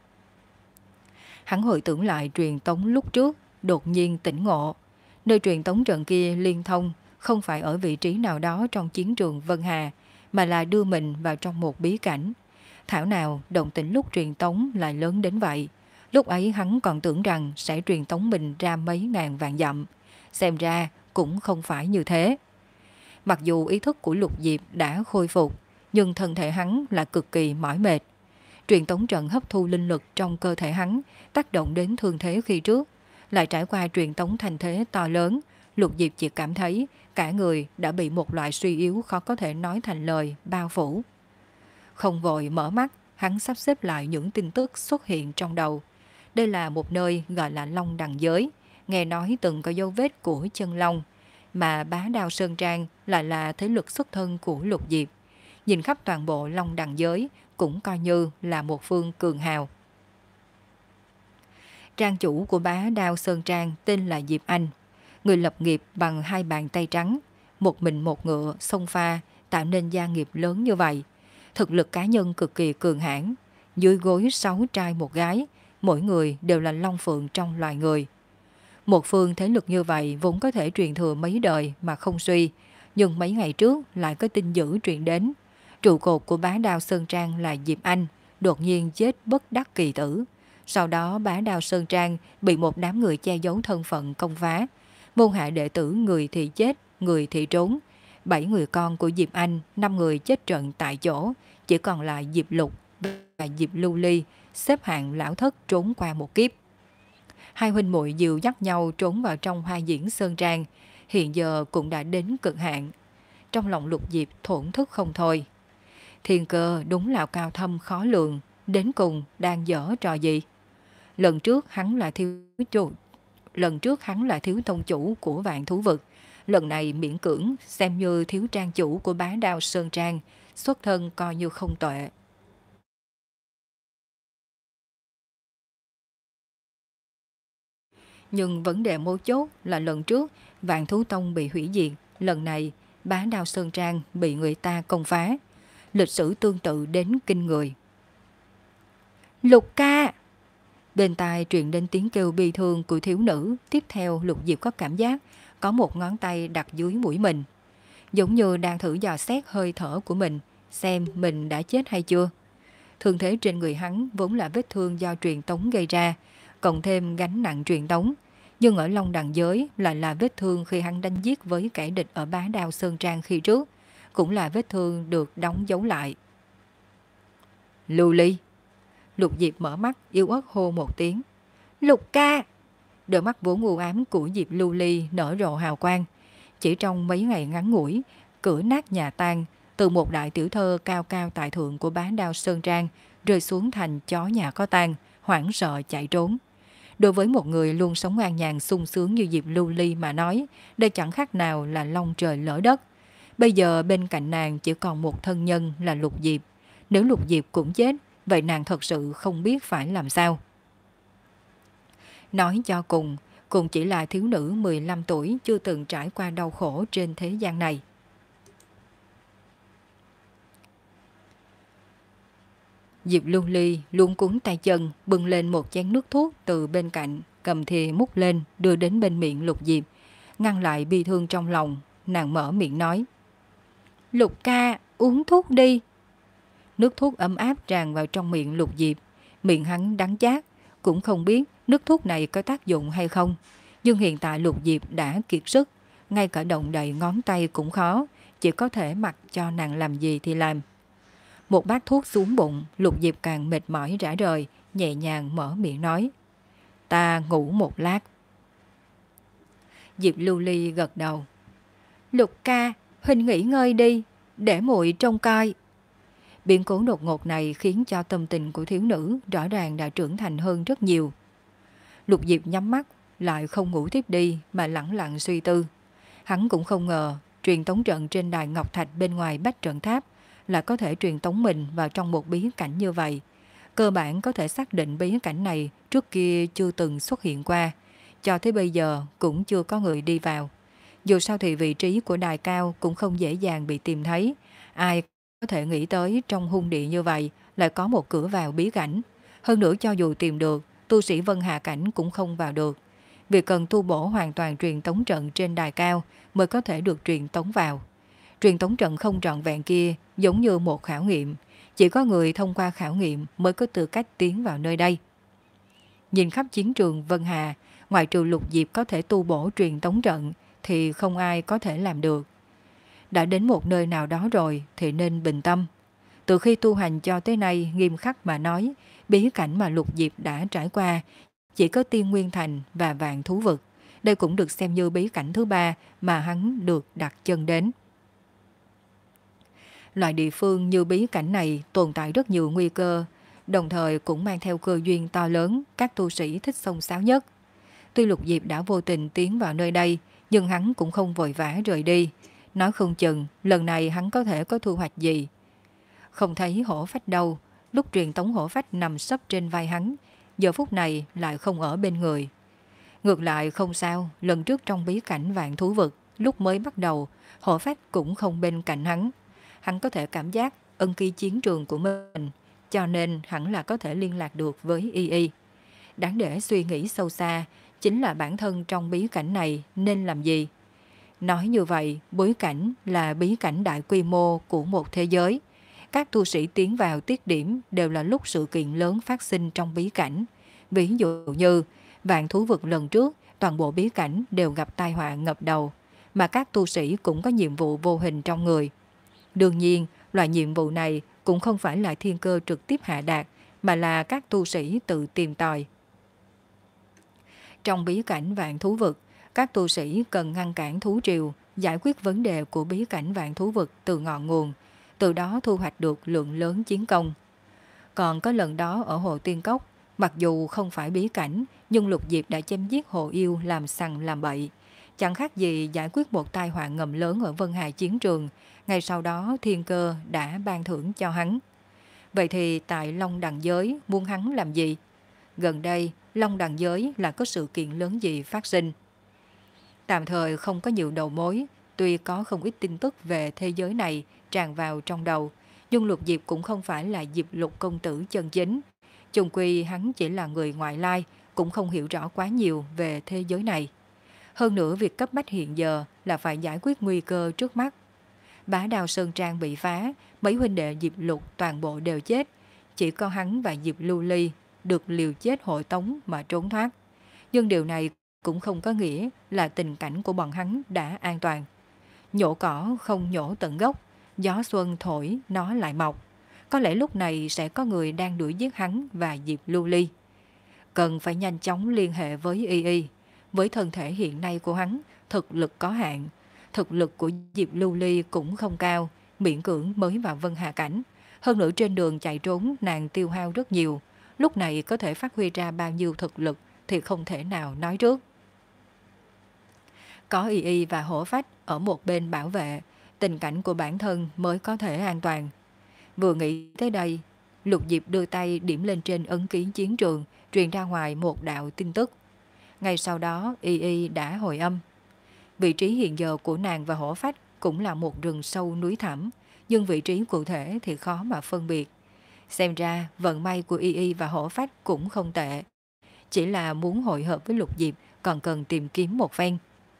Hắn hồi tưởng lại truyền tống lúc trước, đột nhiên tỉnh ngộ. Nơi truyền tống trận kia liên thông không phải ở vị trí nào đó trong chiến trường Vân Hà, mà là đưa mình vào trong một bí cảnh. Thảo nào động tĩnh lúc truyền tống lại lớn đến vậy. Lúc ấy hắn còn tưởng rằng sẽ truyền tống mình ra mấy ngàn vạn dặm. Xem ra cũng không phải như thế. Mặc dù ý thức của Lục Diệp đã khôi phục, nhưng thân thể hắn là cực kỳ mỏi mệt. Truyền tống trận hấp thu linh lực trong cơ thể hắn, tác động đến thương thế khi trước. Lại trải qua truyền tống thành thế to lớn, Lục Diệp chỉ cảm thấy cả người đã bị một loại suy yếu khó có thể nói thành lời bao phủ. Không vội mở mắt, hắn sắp xếp lại những tin tức xuất hiện trong đầu. Đây là một nơi gọi là Long Đằng Giới, nghe nói từng có dấu vết của chân long, mà Bá Đao Sơn Trang lại là thế lực xuất thân của Lục Diệp. Nhìn khắp toàn bộ Long Đằng Giới cũng coi như là một phương cường hào. Trang chủ của Bá Đao Sơn Trang tên là Diệp Anh, người lập nghiệp bằng hai bàn tay trắng, một mình một ngựa xông pha tạo nên gia nghiệp lớn như vậy. Thực lực cá nhân cực kỳ cường hãn, dưới gối sáu trai một gái, mỗi người đều là long phượng trong loài người. Một phương thế lực như vậy vốn có thể truyền thừa mấy đời mà không suy, nhưng mấy ngày trước lại có tin dữ truyền đến. Trụ cột của Bá Đao Sơn Trang là Diệp Anh, đột nhiên chết bất đắc kỳ tử. Sau đó Bá Đao Sơn Trang bị một đám người che giấu thân phận công phá. Môn hạ đệ tử người thì chết, người thì trốn. Bảy người con của Diệp Anh, năm người chết trận tại chỗ, chỉ còn lại Diệp Lục và Diệp Lưu Ly, xếp hạng lão thất trốn qua một kiếp. Hai huynh muội dìu dắt nhau trốn vào trong Hoa Diễn Sơn Trang, hiện giờ cũng đã đến cực hạn. Trong lòng Lục Diệp thổn thức không thôi. Thiên cơ đúng là cao thâm khó lường, đến cùng đang dở trò gì? Lần trước hắn là thiếu chủ, lần trước hắn là thiếu tông chủ của Vạn Thú Vực, lần này miễn cưỡng xem như thiếu trang chủ của Bá Đao Sơn Trang, xuất thân coi như không tệ. Nhưng vấn đề mấu chốt là lần trước Vạn Thú Tông bị hủy diệt, lần này Bá Đao Sơn Trang bị người ta công phá. Lịch sử tương tự đến kinh người. Lục ca! Bên tai truyền đến tiếng kêu bi thương của thiếu nữ. Tiếp theo Lục Diệp có cảm giác có một ngón tay đặt dưới mũi mình, giống như đang thử dò xét hơi thở của mình, xem mình đã chết hay chưa. Thương thế trên người hắn vốn là vết thương do truyền tống gây ra, cộng thêm gánh nặng truyền tống, Nhưng ở Long Đằng giới lại là vết thương khi hắn đánh giết với kẻ địch ở Bá Đao Sơn Trang khi trước, cũng là vết thương được đóng dấu lại. Lưu Ly. Lục Diệp mở mắt yếu ớt hô một tiếng. Lục ca. Đôi mắt vốn u ám của Diệp Lưu Ly nở rộ hào quang. Chỉ trong mấy ngày ngắn ngủi, cửa nát nhà tan, từ một đại tiểu thơ cao cao tại thượng của Bá Đao Sơn Trang rơi xuống thành chó nhà có tang, hoảng sợ chạy trốn. Đối với một người luôn sống an nhàn sung sướng như Diệp Lưu Ly mà nói, đây chẳng khác nào là long trời lỡ đất. Bây giờ bên cạnh nàng chỉ còn một thân nhân là Lục Diệp. Nếu Lục Diệp cũng chết, vậy nàng thật sự không biết phải làm sao. Nói cho cùng, cũng chỉ là thiếu nữ mười lăm tuổi chưa từng trải qua đau khổ trên thế gian này. Diệp Lưu Ly luôn cuốn tay chân, bưng lên một chén nước thuốc từ bên cạnh, cầm thìa múc lên, đưa đến bên miệng Lục Diệp, ngăn lại bi thương trong lòng. Nàng mở miệng nói: Lục ca, uống thuốc đi. Nước thuốc ấm áp tràn vào trong miệng Lục Diệp, miệng hắn đắng chát, cũng không biết nước thuốc này có tác dụng hay không. Nhưng hiện tại Lục Diệp đã kiệt sức, ngay cả động đậy ngón tay cũng khó, chỉ có thể mặc cho nàng làm gì thì làm. Một bát thuốc xuống bụng, Lục Diệp càng mệt mỏi rã rời, nhẹ nhàng mở miệng nói: Ta ngủ một lát. Diệp Lưu Ly gật đầu. Lục ca, huynh nghỉ ngơi đi, để muội trông coi. Biến cố đột ngột này khiến cho tâm tình của thiếu nữ rõ ràng đã trưởng thành hơn rất nhiều. Lục Diệp nhắm mắt, lại không ngủ tiếp đi mà lẳng lặng suy tư. Hắn cũng không ngờ truyền tống trận trên đài Ngọc Thạch bên ngoài Bách Trận Tháp là có thể truyền tống mình vào trong một bí cảnh như vậy. Cơ bản có thể xác định bí cảnh này trước kia chưa từng xuất hiện qua, cho tới bây giờ cũng chưa có người đi vào. Dù sao thì vị trí của đài cao cũng không dễ dàng bị tìm thấy. Ai có thể nghĩ tới trong hung địa như vậy lại có một cửa vào bí cảnh. Hơn nữa cho dù tìm được, tu sĩ Vân Hà Cảnh cũng không vào được. Vì cần tu bổ hoàn toàn truyền tống trận trên đài cao mới có thể được truyền tống vào. Truyền tống trận không trọn vẹn kia giống như một khảo nghiệm, chỉ có người thông qua khảo nghiệm mới có tư cách tiến vào nơi đây. Nhìn khắp chiến trường Vân Hà, ngoại trừ Lục Diệp có thể tu bổ truyền tống trận thì không ai có thể làm được. Đã đến một nơi nào đó rồi thì nên bình tâm. Từ khi tu hành cho tới nay, nghiêm khắc mà nói, bí cảnh mà Lục Diệp đã trải qua chỉ có Tiên Nguyên Thành và Vạn Thú Vực. Đây cũng được xem như bí cảnh thứ ba mà hắn được đặt chân đến. Loại địa phương như bí cảnh này tồn tại rất nhiều nguy cơ, đồng thời cũng mang theo cơ duyên to lớn các tu sĩ thích xông xáo nhất. Tuy Lục Diệp đã vô tình tiến vào nơi đây, nhưng hắn cũng không vội vã rời đi. Nói không chừng lần này hắn có thể có thu hoạch gì. Không thấy hổ phách đâu, lúc truyền tống hổ phách nằm sấp trên vai hắn, giờ phút này lại không ở bên người. Ngược lại không sao, lần trước trong bí cảnh Vạn Thú Vực, lúc mới bắt đầu, hổ phách cũng không bên cạnh hắn. Hắn có thể cảm giác ân ký chiến trường của mình, cho nên hẳn là có thể liên lạc được với Y Y. Đáng để suy nghĩ sâu xa chính là bản thân trong bí cảnh này nên làm gì. Nói như vậy, bối cảnh là bí cảnh đại quy mô của một thế giới. Các tu sĩ tiến vào tiết điểm đều là lúc sự kiện lớn phát sinh trong bí cảnh. Ví dụ như Vạn Thú Vực lần trước, toàn bộ bí cảnh đều gặp tai họa ngập đầu, mà các tu sĩ cũng có nhiệm vụ vô hình trong người. Đương nhiên, loại nhiệm vụ này cũng không phải là thiên cơ trực tiếp hạ đạt, mà là các tu sĩ tự tìm tòi. Trong bí cảnh Vạn Thú Vực, các tu sĩ cần ngăn cản thú triều, giải quyết vấn đề của bí cảnh Vạn Thú Vực từ ngọn nguồn, từ đó thu hoạch được lượng lớn chiến công. Còn có lần đó ở Hồ Tiên Cốc, mặc dù không phải bí cảnh, nhưng Lục Diệp đã chém giết hồ yêu làm sằng làm bậy. Chẳng khác gì giải quyết một tai họa ngầm lớn ở Vân Hà chiến trường, ngay sau đó thiên cơ đã ban thưởng cho hắn. Vậy thì tại Long Đằng Giới muốn hắn làm gì? Gần đây, Long Đằng Giới là có sự kiện lớn gì phát sinh? Tạm thời không có nhiều đầu mối, tuy có không ít tin tức về thế giới này tràn vào trong đầu, nhưng Lục Diệp cũng không phải là Diệp Lục công tử chân chính. Chung quy hắn chỉ là người ngoại lai, cũng không hiểu rõ quá nhiều về thế giới này. Hơn nữa việc cấp bách hiện giờ là phải giải quyết nguy cơ trước mắt. Bá Đao Sơn Trang bị phá, mấy huynh đệ Diệp Lục toàn bộ đều chết, chỉ có hắn và Diệp Lưu Ly được liều chết hội tống mà trốn thoát. Nhưng điều này cũng không có nghĩa là tình cảnh của bọn hắn đã an toàn. Nhổ cỏ không nhổ tận gốc, gió xuân thổi nó lại mọc. Có lẽ lúc này sẽ có người đang đuổi giết hắn và Diệp Lưu Ly. Cần phải nhanh chóng liên hệ với Y Y. Với thân thể hiện nay của hắn, thực lực có hạn. Thực lực của Diệp Lưu Ly cũng không cao, miễn cưỡng mới vào Vân Hà Cảnh. Hơn nữa trên đường chạy trốn nàng tiêu hao rất nhiều. Lúc này có thể phát huy ra bao nhiêu thực lực thì không thể nào nói trước. Có Y Y và Hổ Phách ở một bên bảo vệ, tình cảnh của bản thân mới có thể an toàn. Vừa nghĩ tới đây, Lục Diệp đưa tay điểm lên trên ấn ký chiến trường, truyền ra ngoài một đạo tin tức. Ngay sau đó Y Y đã hồi âm. Vị trí hiện giờ của nàng và Hổ Phách cũng là một rừng sâu núi thẳm, nhưng vị trí cụ thể thì khó mà phân biệt. Xem ra vận may của Y Y và Hổ Phách cũng không tệ. Chỉ là muốn hội hợp với Lục Diệp còn cần tìm kiếm một phen.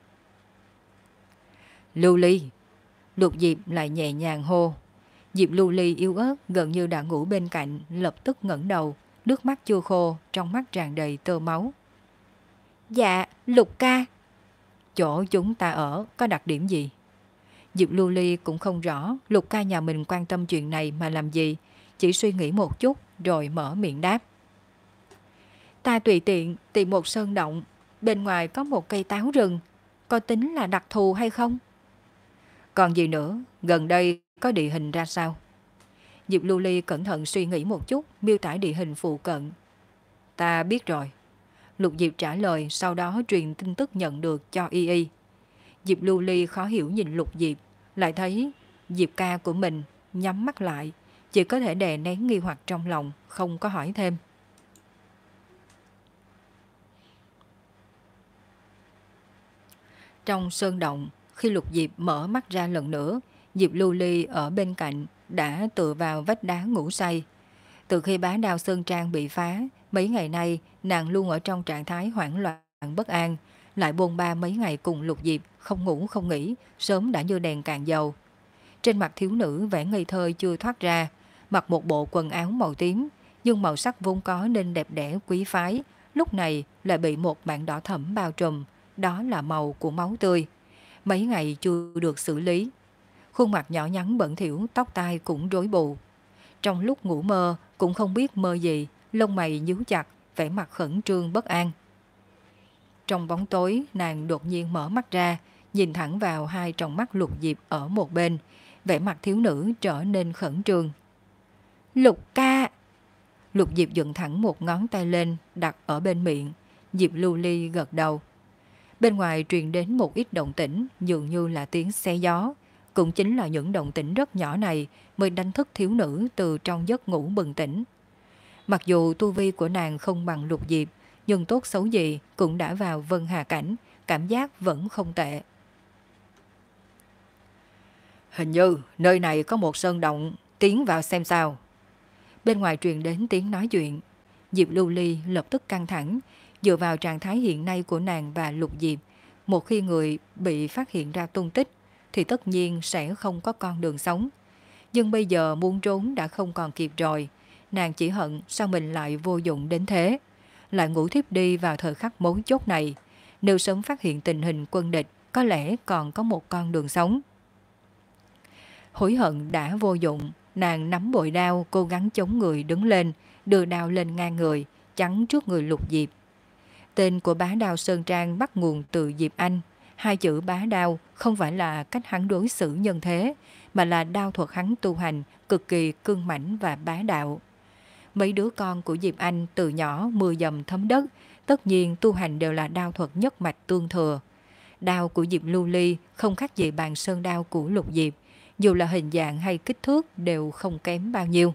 Lưu Ly. Lục Diệp lại nhẹ nhàng hô. Diệp Lưu Ly yếu ớt gần như đã ngủ bên cạnh, lập tức ngẩng đầu, nước mắt chưa khô, trong mắt tràn đầy tơ máu. Dạ, Lục ca. Chỗ chúng ta ở có đặc điểm gì? Diệp Lưu Ly cũng không rõ Lục ca nhà mình quan tâm chuyện này mà làm gì, chỉ suy nghĩ một chút rồi mở miệng đáp. Ta tùy tiện tìm một sơn động, bên ngoài có một cây táo rừng, có tính là đặc thù hay không? Còn gì nữa, gần đây có địa hình ra sao? Diệp Lưu Ly cẩn thận suy nghĩ một chút, miêu tả địa hình phụ cận. Ta biết rồi. Lục Diệp trả lời, sau đó truyền tin tức nhận được cho Y Y. Diệp Lưu Ly khó hiểu nhìn Lục Diệp, lại thấy Diệp ca của mình nhắm mắt lại, chỉ có thể đè nén nghi hoặc trong lòng, không có hỏi thêm. Trong sơn động, khi Lục Diệp mở mắt ra lần nữa, Diệp Lưu Ly ở bên cạnh đã tựa vào vách đá ngủ say. Từ khi bá đao Sơn Trang bị phá, mấy ngày nay nàng luôn ở trong trạng thái hoảng loạn bất an, lại bôn ba mấy ngày cùng Lục Diệp, không ngủ không nghỉ, sớm đã như đèn cạn dầu. Trên mặt thiếu nữ vẻ ngây thơ chưa thoát ra, mặc một bộ quần áo màu tím, nhưng màu sắc vốn có nên đẹp đẽ quý phái, lúc này lại bị một mảng đỏ thẫm bao trùm, đó là màu của máu tươi. Mấy ngày chưa được xử lý. Khuôn mặt nhỏ nhắn bẩn thỉu, tóc tai cũng rối bù. Trong lúc ngủ mơ cũng không biết mơ gì, lông mày nhíu chặt, vẻ mặt khẩn trương bất an. Trong bóng tối, nàng đột nhiên mở mắt ra, nhìn thẳng vào hai tròng mắt Lục Diệp ở một bên, vẻ mặt thiếu nữ trở nên khẩn trương. Lục ca! Lục Diệp dựng thẳng một ngón tay lên, đặt ở bên miệng. Diệp Lưu Ly gật đầu. Bên ngoài truyền đến một ít động tĩnh, dường như là tiếng xe gió. Cũng chính là những động tĩnh rất nhỏ này mới đánh thức thiếu nữ từ trong giấc ngủ bừng tỉnh. Mặc dù tu vi của nàng không bằng Lục Diệp, nhưng tốt xấu gì cũng đã vào Vân Hà Cảnh, cảm giác vẫn không tệ. Hình như nơi này có một sơn động, tiến vào xem sao. Bên ngoài truyền đến tiếng nói chuyện. Diệp Lưu Ly lập tức căng thẳng, dựa vào trạng thái hiện nay của nàng và Lục Diệp. Một khi người bị phát hiện ra tung tích, thì tất nhiên sẽ không có con đường sống. Nhưng bây giờ muốn trốn đã không còn kịp rồi. Nàng chỉ hận sao mình lại vô dụng đến thế. Lại ngủ thiếp đi vào thời khắc mấu chốt này. Nếu sớm phát hiện tình hình quân địch, có lẽ còn có một con đường sống. Hối hận đã vô dụng. Nàng nắm bội đao, cố gắng chống người đứng lên, đưa đao lên ngang người, chắn trước người Lục Diệp. Tên của bá đao Sơn Trang bắt nguồn từ Diệp Anh. Hai chữ bá đao không phải là cách hắn đối xử nhân thế, mà là đao thuật hắn tu hành cực kỳ cương mãnh và bá đạo. Mấy đứa con của Diệp Anh từ nhỏ mưa dầm thấm đất, tất nhiên tu hành đều là đao thuật nhất mạch tương thừa. Đao của Diệp Lưu Ly không khác gì bàn sơn đao của Lục Diệp, dù là hình dạng hay kích thước đều không kém bao nhiêu.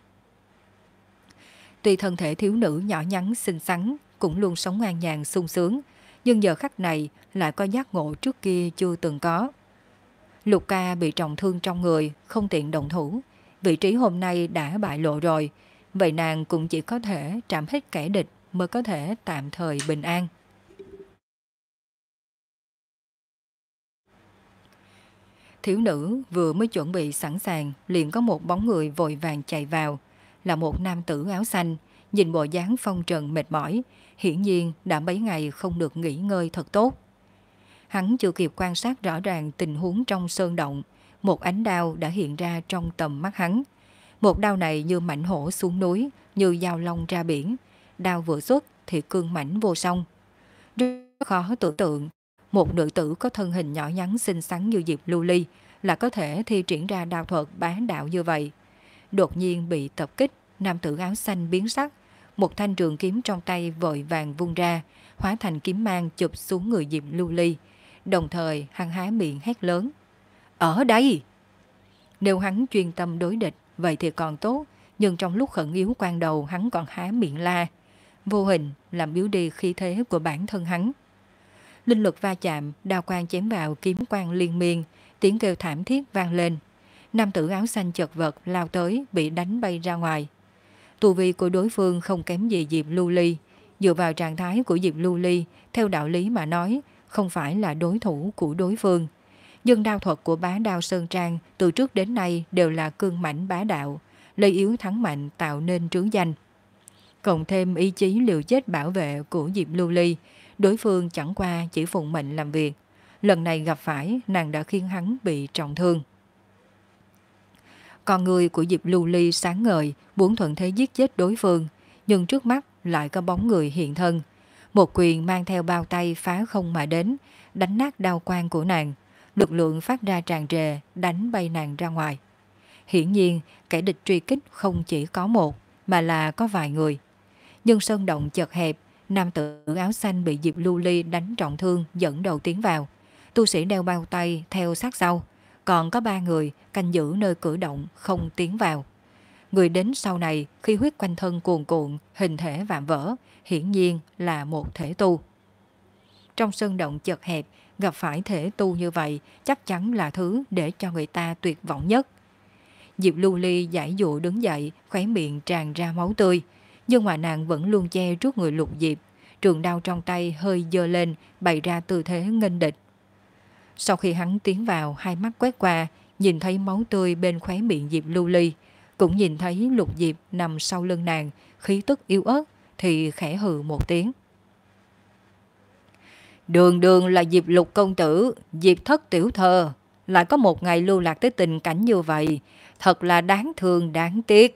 Tuy thân thể thiếu nữ nhỏ nhắn xinh xắn, cũng luôn sống an nhàn sung sướng, nhưng giờ khắc này lại có giác ngộ trước kia chưa từng có. Lục ca bị trọng thương trong người, không tiện động thủ, vị trí hôm nay đã bại lộ rồi, vậy nàng cũng chỉ có thể trảm hết kẻ địch mới có thể tạm thời bình an. Thiếu nữ vừa mới chuẩn bị sẵn sàng, liền có một bóng người vội vàng chạy vào, là một nam tử áo xanh, nhìn bộ dáng phong trần mệt mỏi, hiển nhiên đã mấy ngày không được nghỉ ngơi thật tốt. Hắn chưa kịp quan sát rõ ràng tình huống trong sơn động, một ánh đao đã hiện ra trong tầm mắt hắn. Một đao này như mãnh hổ xuống núi, như dao long ra biển. Đao vừa xuất thì cương mãnh vô song. Rất khó tưởng tượng, một nữ tử có thân hình nhỏ nhắn xinh xắn như Diệp Lưu Ly là có thể thi triển ra đao thuật bá đạo như vậy. Đột nhiên bị tập kích, nam tử áo xanh biến sắc, một thanh trường kiếm trong tay vội vàng vung ra, hóa thành kiếm mang chụp xuống người Diệp Lưu Ly. Đồng thời hắn há miệng hét lớn: "Ở đây!" Nếu hắn chuyên tâm đối địch, vậy thì còn tốt, nhưng trong lúc khẩn yếu quan đầu hắn còn há miệng la, vô hình làm yếu đi khí thế của bản thân hắn. Linh lực va chạm, đao quang chém vào kiếm quang liên miên, tiếng kêu thảm thiết vang lên. Nam tử áo xanh chật vật lao tới, bị đánh bay ra ngoài. Tu vi của đối phương không kém gì Diệp Lưu Ly. Dựa vào trạng thái của Diệp Lưu Ly, theo đạo lý mà nói, không phải là đối thủ của đối phương. Nhưng đao thuật của bá đao Sơn Trang từ trước đến nay đều là cương mãnh bá đạo, lấy yếu thắng mạnh tạo nên trướng danh. Cộng thêm ý chí liều chết bảo vệ của Diệp Lưu Ly, đối phương chẳng qua chỉ phụng mệnh làm việc. Lần này gặp phải, nàng đã khiến hắn bị trọng thương. Con người của Diệp Lưu Ly sáng ngời, muốn thuận thế giết chết đối phương, nhưng trước mắt lại có bóng người hiện thân. Một quyền mang theo bao tay phá không mà đến, đánh nát đao quang của nàng. Lực lượng phát ra tràn trề, đánh bay nàng ra ngoài. Hiển nhiên, kẻ địch truy kích không chỉ có một, mà là có vài người. Nhưng sơn động chật hẹp, nam tử áo xanh bị Diệp Lưu Ly đánh trọng thương dẫn đầu tiến vào. Tu sĩ đeo bao tay theo sát sau, còn có ba người canh giữ nơi cửa động không tiến vào. Người đến sau này khi huyết quanh thân cuồn cuộn, hình thể vạm vỡ, hiển nhiên là một thể tu. Trong sơn động chật hẹp, gặp phải thể tu như vậy chắc chắn là thứ để cho người ta tuyệt vọng nhất. Diệp Lưu Ly giải dụ đứng dậy, khóe miệng tràn ra máu tươi, nhưng mà nàng vẫn luôn che trước người Lục Diệp, trường đao trong tay hơi giơ lên, bày ra tư thế nghênh địch. Sau khi hắn tiến vào, hai mắt quét qua, nhìn thấy máu tươi bên khóe miệng Diệp Lưu Ly, cũng nhìn thấy Lục Diệp nằm sau lưng nàng, khí tức yếu ớt, thì khẽ hừ một tiếng. Đường đường là Diệp Lục công tử, Diệp thất tiểu thơ, lại có một ngày lưu lạc tới tình cảnh như vậy, thật là đáng thương đáng tiếc.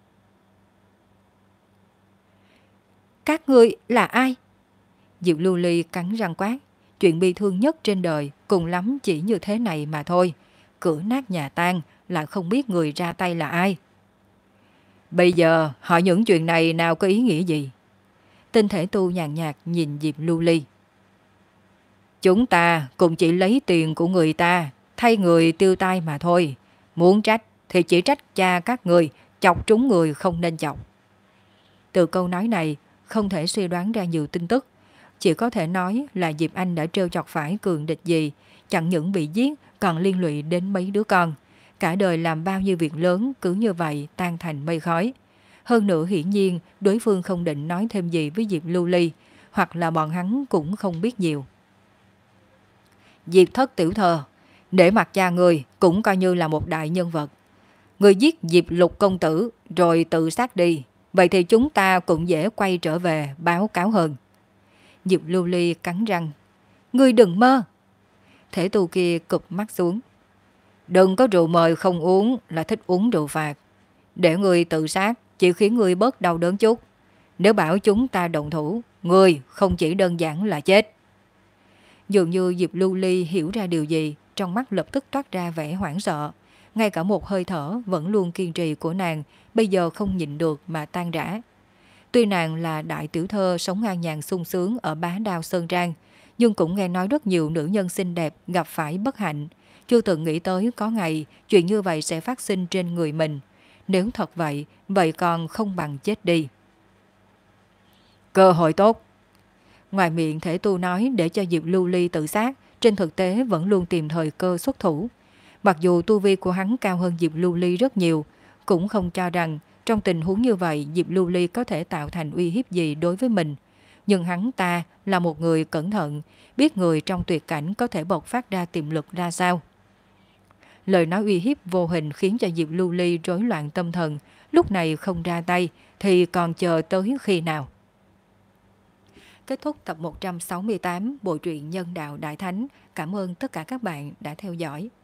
Các ngươi là ai? Diệp Lưu Ly cắn răng quát, chuyện bi thương nhất trên đời cùng lắm chỉ như thế này mà thôi, cửa nát nhà tan lại không biết người ra tay là ai. Bây giờ hỏi những chuyện này nào có ý nghĩa gì? Tinh thể tu nhàn nhạt nhìn Diệp Lưu Ly. Chúng ta cũng chỉ lấy tiền của người ta, thay người tiêu tai mà thôi. Muốn trách thì chỉ trách cha các người, chọc trúng người không nên chọc. Từ câu nói này không thể suy đoán ra nhiều tin tức. Chỉ có thể nói là Diệp Anh đã trêu chọc phải cường địch gì, chẳng những bị giết còn liên lụy đến mấy đứa con. Cả đời làm bao nhiêu việc lớn cứ như vậy tan thành mây khói. Hơn nữa hiển nhiên đối phương không định nói thêm gì với Diệp Lưu Ly, hoặc là bọn hắn cũng không biết nhiều. Diệp thất tiểu thơ, để mặt cha người cũng coi như là một đại nhân vật. Người giết Diệp Lục công tử rồi tự sát đi, vậy thì chúng ta cũng dễ quay trở về báo cáo hơn. Diệp Lưu Ly cắn răng. Ngươi đừng mơ. Thể tu kia cụp mắt xuống. Đừng có rượu mời không uống là thích uống rượu phạt. Để ngươi tự sát chỉ khiến ngươi bớt đau đớn chút. Nếu bảo chúng ta động thủ, ngươi không chỉ đơn giản là chết. Dường như Diệp Lưu Ly hiểu ra điều gì, trong mắt lập tức toát ra vẻ hoảng sợ. Ngay cả một hơi thở vẫn luôn kiên trì của nàng bây giờ không nhịn được mà tan rã. Tuy nàng là đại tiểu thơ sống an nhàn sung sướng ở bá đao Sơn Trang, nhưng cũng nghe nói rất nhiều nữ nhân xinh đẹp gặp phải bất hạnh, chưa từng nghĩ tới có ngày chuyện như vậy sẽ phát sinh trên người mình. Nếu thật vậy, vậy còn không bằng chết đi. Cơ hội tốt. Ngoài miệng thể tu nói để cho Diệp Lưu Ly tự sát, trên thực tế vẫn luôn tìm thời cơ xuất thủ. Mặc dù tu vi của hắn cao hơn Diệp Lưu Ly rất nhiều, cũng không cho rằng trong tình huống như vậy Diệp Lưu Ly có thể tạo thành uy hiếp gì đối với mình. Nhưng hắn ta là một người cẩn thận, biết người trong tuyệt cảnh có thể bộc phát ra tiềm lực ra sao. Lời nói uy hiếp vô hình khiến cho Diệp Lưu Ly rối loạn tâm thần, lúc này không ra tay thì còn chờ tới khi nào. Kết thúc tập một trăm sáu mươi tám bộ truyện Nhân đạo Đại Thánh. Cảm ơn tất cả các bạn đã theo dõi.